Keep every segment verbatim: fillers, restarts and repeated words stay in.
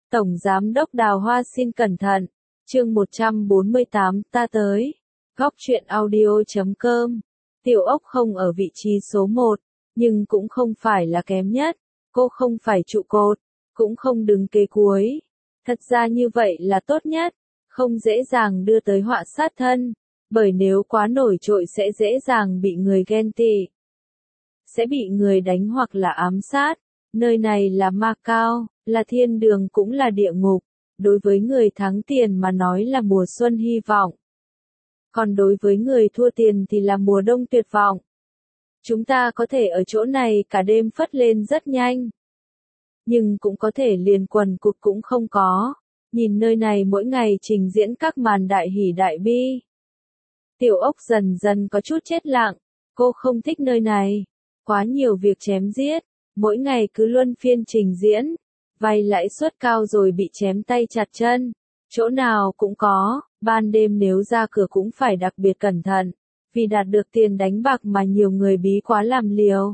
Tổng Giám đốc Đào Hoa xin cẩn thận. Chương một trăm bốn mươi tám, ta tới. Góc truyện audio chấm com. Tiểu Ốc không ở vị trí số một, nhưng cũng không phải là kém nhất. Cô không phải trụ cột, cũng không đứng kế cuối. Thật ra như vậy là tốt nhất, không dễ dàng đưa tới họa sát thân, bởi nếu quá nổi trội sẽ dễ dàng bị người ghen tị, sẽ bị người đánh hoặc là ám sát. Nơi này là Macau, là thiên đường cũng là địa ngục. Đối với người thắng tiền mà nói là mùa xuân hy vọng. Còn đối với người thua tiền thì là mùa đông tuyệt vọng. Chúng ta có thể ở chỗ này cả đêm phất lên rất nhanh. Nhưng cũng có thể liền quần cụt cũng không có. Nhìn nơi này mỗi ngày trình diễn các màn đại hỉ đại bi. Tiểu Ốc dần dần có chút chết lặng. Cô không thích nơi này. Quá nhiều việc chém giết. Mỗi ngày cứ luân phiên trình diễn. Vay lãi suất cao rồi bị chém tay chặt chân. Chỗ nào cũng có, ban đêm nếu ra cửa cũng phải đặc biệt cẩn thận. Vì đạt được tiền đánh bạc mà nhiều người bí quá làm liều.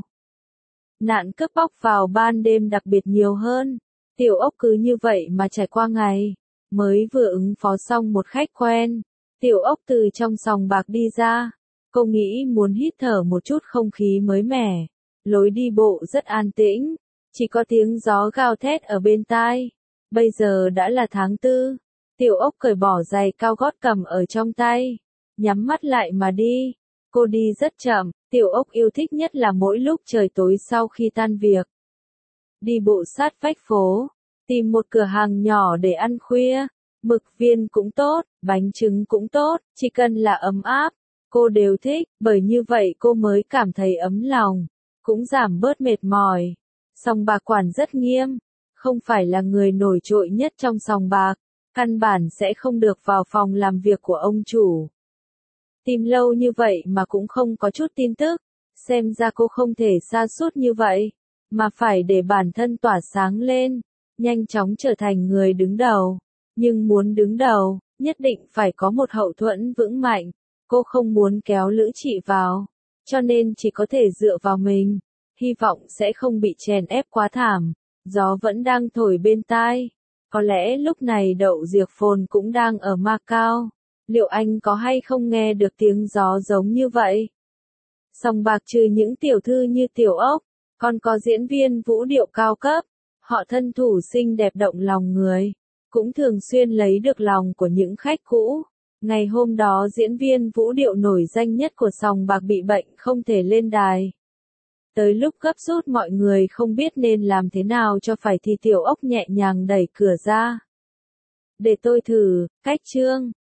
Nạn cướp bóc vào ban đêm đặc biệt nhiều hơn. Tiểu Ốc cứ như vậy mà trải qua ngày. Mới vừa ứng phó xong một khách quen. Tiểu Ốc từ trong sòng bạc đi ra. Cô nghĩ muốn hít thở một chút không khí mới mẻ. Lối đi bộ rất an tĩnh. Chỉ có tiếng gió gào thét ở bên tai. Bây giờ đã là tháng tư. Tiểu Ốc cởi bỏ giày cao gót cầm ở trong tay. Nhắm mắt lại mà đi. Cô đi rất chậm. Tiểu Ốc yêu thích nhất là mỗi lúc trời tối sau khi tan việc. Đi bộ sát vách phố. Tìm một cửa hàng nhỏ để ăn khuya. Mực viên cũng tốt, bánh trứng cũng tốt. Chỉ cần là ấm áp. Cô đều thích. Bởi như vậy cô mới cảm thấy ấm lòng. Cũng giảm bớt mệt mỏi. Sòng bạc quản rất nghiêm, không phải là người nổi trội nhất trong sòng bạc, căn bản sẽ không được vào phòng làm việc của ông chủ. Tìm lâu như vậy mà cũng không có chút tin tức, xem ra cô không thể sa sút như vậy, mà phải để bản thân tỏa sáng lên, nhanh chóng trở thành người đứng đầu. Nhưng muốn đứng đầu, nhất định phải có một hậu thuẫn vững mạnh, cô không muốn kéo Lữ Trị vào, cho nên chỉ có thể dựa vào mình. Hy vọng sẽ không bị chèn ép quá thảm. Gió vẫn đang thổi bên tai. Có lẽ lúc này Đậu Diệc Phồn cũng đang ở Macau. Liệu anh có hay không nghe được tiếng gió giống như vậy? Sòng bạc trừ những tiểu thư như Tiểu Ốc, còn có diễn viên vũ điệu cao cấp. Họ thân thủ xinh đẹp động lòng người. Cũng thường xuyên lấy được lòng của những khách cũ. Ngày hôm đó diễn viên vũ điệu nổi danh nhất của sòng bạc bị bệnh không thể lên đài. Tới lúc gấp rút mọi người không biết nên làm thế nào cho phải thì Tiểu Ốc nhẹ nhàng đẩy cửa ra. Để tôi thử, cách chương.